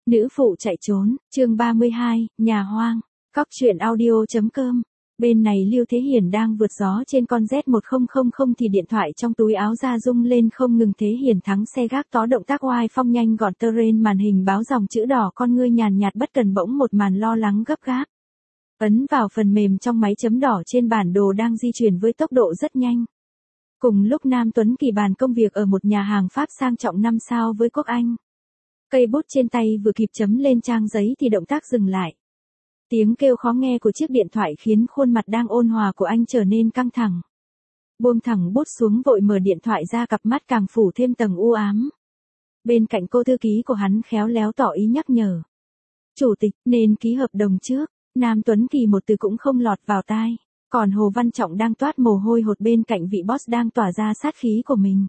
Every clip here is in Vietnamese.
Nữ phụ chạy trốn, chương 32, nhà hoang. Cóc truyện audio.com. Bên này Lưu Thế Hiển đang vượt gió trên con Z1000 thì điện thoại trong túi áo ra rung lên không ngừng. Thế Hiển thắng xe gác tó động tác oai phong nhanh gọn terrain, màn hình báo dòng chữ đỏ, con ngươi nhàn nhạt bất cần, bỗng một màn lo lắng gấp gáp. Ấn vào phần mềm trong máy chấm đỏ trên bản đồ đang di chuyển với tốc độ rất nhanh. Cùng lúc Nam Tuấn Kỳ bàn công việc ở một nhà hàng Pháp sang trọng 5 sao với Quốc Anh. Cây bút trên tay vừa kịp chấm lên trang giấy thì động tác dừng lại. Tiếng kêu khó nghe của chiếc điện thoại khiến khuôn mặt đang ôn hòa của anh trở nên căng thẳng. Buông thẳng bút xuống vội mở điện thoại ra, cặp mắt càng phủ thêm tầng u ám. Bên cạnh cô thư ký của hắn khéo léo tỏ ý nhắc nhở. Chủ tịch nên ký hợp đồng trước. Nam Tuấn Kỳ một từ cũng không lọt vào tai. Còn Hồ Văn Trọng đang toát mồ hôi hột bên cạnh vị boss đang tỏa ra sát khí của mình.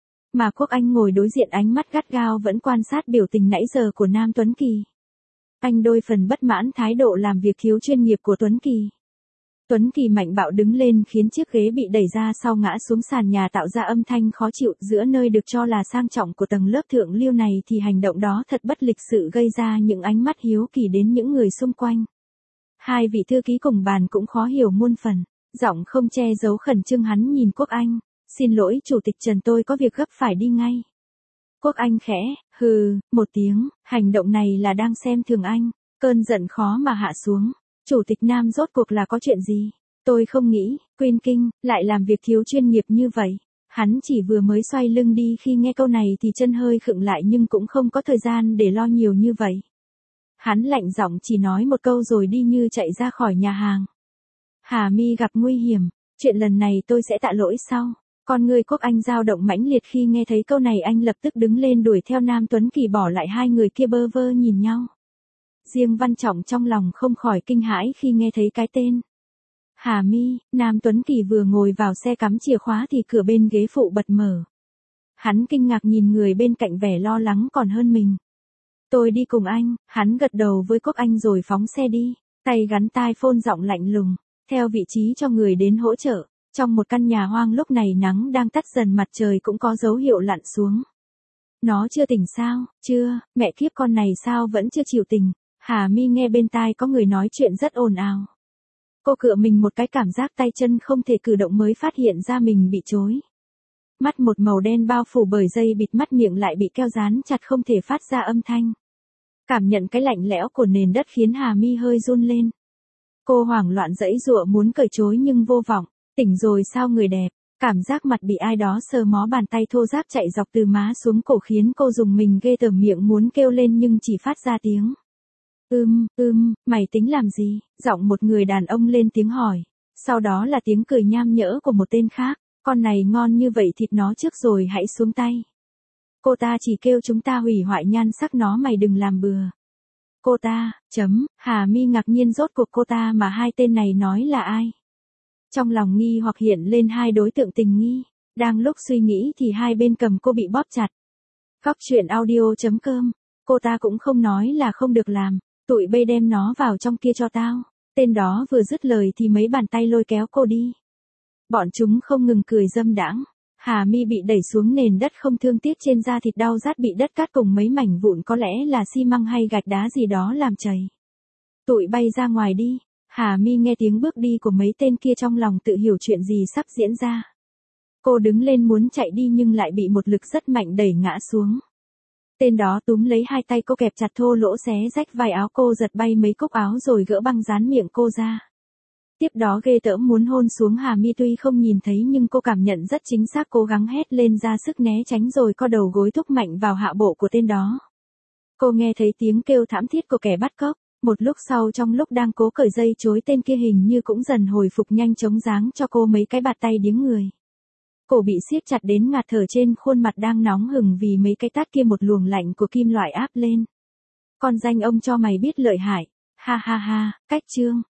Mà Quốc Anh ngồi đối diện, ánh mắt gắt gao vẫn quan sát biểu tình nãy giờ của Nam Tuấn Kỳ. Anh đôi phần bất mãn thái độ làm việc thiếu chuyên nghiệp của Tuấn Kỳ. Tuấn Kỳ mạnh bạo đứng lên khiến chiếc ghế bị đẩy ra sau ngã xuống sàn nhà tạo ra âm thanh khó chịu. Giữa nơi được cho là sang trọng của tầng lớp thượng lưu này thì hành động đó thật bất lịch sự, gây ra những ánh mắt hiếu kỳ đến những người xung quanh. Hai vị thư ký cùng bàn cũng khó hiểu muôn phần, giọng không che giấu khẩn trương hắn nhìn Quốc Anh. Xin lỗi Chủ tịch Trần, tôi có việc gấp phải đi ngay. Quốc Anh khẽ, hừ, một tiếng, hành động này là đang xem thường anh, cơn giận khó mà hạ xuống. Chủ tịch Nam rốt cuộc là có chuyện gì? Tôi không nghĩ, Queen King, lại làm việc thiếu chuyên nghiệp như vậy. Hắn chỉ vừa mới xoay lưng đi khi nghe câu này thì chân hơi khựng lại, nhưng cũng không có thời gian để lo nhiều như vậy. Hắn lạnh giọng chỉ nói một câu rồi đi như chạy ra khỏi nhà hàng. Hà Mi gặp nguy hiểm, chuyện lần này tôi sẽ tạ lỗi sau. Con người Quốc Anh dao động mãnh liệt khi nghe thấy câu này, anh lập tức đứng lên đuổi theo Nam Tuấn Kỳ, bỏ lại hai người kia bơ vơ nhìn nhau. Riêng Văn Trọng trong lòng không khỏi kinh hãi khi nghe thấy cái tên Hà Mi. Nam Tuấn Kỳ vừa ngồi vào xe cắm chìa khóa thì cửa bên ghế phụ bật mở. Hắn kinh ngạc nhìn người bên cạnh, vẻ lo lắng còn hơn mình. Tôi đi cùng anh, hắn gật đầu với Quốc Anh rồi phóng xe đi, tay gắn tai phone, giọng lạnh lùng, theo vị trí cho người đến hỗ trợ. Trong một căn nhà hoang lúc này nắng đang tắt dần, mặt trời cũng có dấu hiệu lặn xuống. Nó chưa tỉnh sao? Chưa, mẹ kiếp, con này sao vẫn chưa chịu tỉnh? Hà Mi nghe bên tai có người nói chuyện rất ồn ào. Cô cựa mình một cái, cảm giác tay chân không thể cử động, mới phát hiện ra mình bị trói. Mắt một màu đen bao phủ bởi dây bịt mắt, miệng lại bị keo dán chặt không thể phát ra âm thanh. Cảm nhận cái lạnh lẽo của nền đất khiến Hà Mi hơi run lên. Cô hoảng loạn giãy giụa muốn cởi trối nhưng vô vọng. Tỉnh rồi sao người đẹp? Cảm giác mặt bị ai đó sờ mó, bàn tay thô ráp chạy dọc từ má xuống cổ khiến cô rùng mình ghê tởm, miệng muốn kêu lên nhưng chỉ phát ra tiếng mày tính làm gì? Giọng một người đàn ông lên tiếng hỏi. Sau đó là tiếng cười nham nhở của một tên khác. Con này ngon như vậy, thịt nó trước rồi hãy xuống tay. Cô ta chỉ kêu chúng ta hủy hoại nhan sắc nó, mày đừng làm bừa. Cô ta, Hà Mi ngạc nhiên, rốt cuộc cô ta mà hai tên này nói là ai? Trong lòng nghi hoặc hiện lên hai đối tượng tình nghi. Đang lúc suy nghĩ thì hai bên cầm cô bị bóp chặt. Cóc truyện audio.com. Cô ta cũng không nói là không được làm. Tụi bay đem nó vào trong kia cho tao. Tên đó vừa dứt lời thì mấy bàn tay lôi kéo cô đi. Bọn chúng không ngừng cười dâm đãng. Hà Mi bị đẩy xuống nền đất không thương tiếc, trên da thịt đau rát bị đất cát cùng mấy mảnh vụn có lẽ là xi măng hay gạch đá gì đó làm chảy. Tụi bay ra ngoài đi. Hà Mi nghe tiếng bước đi của mấy tên kia, trong lòng tự hiểu chuyện gì sắp diễn ra. Cô đứng lên muốn chạy đi nhưng lại bị một lực rất mạnh đẩy ngã xuống. Tên đó túm lấy hai tay cô, kẹp chặt thô lỗ, xé rách vai áo cô, giật bay mấy cúc áo rồi gỡ băng dán miệng cô ra. Tiếp đó ghê tởm muốn hôn xuống Hà Mi, tuy không nhìn thấy nhưng cô cảm nhận rất chính xác, cố gắng hét lên ra sức né tránh rồi co đầu gối thúc mạnh vào hạ bộ của tên đó. Cô nghe thấy tiếng kêu thảm thiết của kẻ bắt cóc. Một lúc sau, trong lúc đang cố cởi dây chối, tên kia hình như cũng dần hồi phục, nhanh chóng giáng cho cô mấy cái bạt tay điếng người. Cổ bị siết chặt đến ngạt thở, trên khuôn mặt đang nóng hừng vì mấy cái tát kia một luồng lạnh của kim loại áp lên. Con danh ông cho mày biết lợi hại. Ha ha ha, cách chương.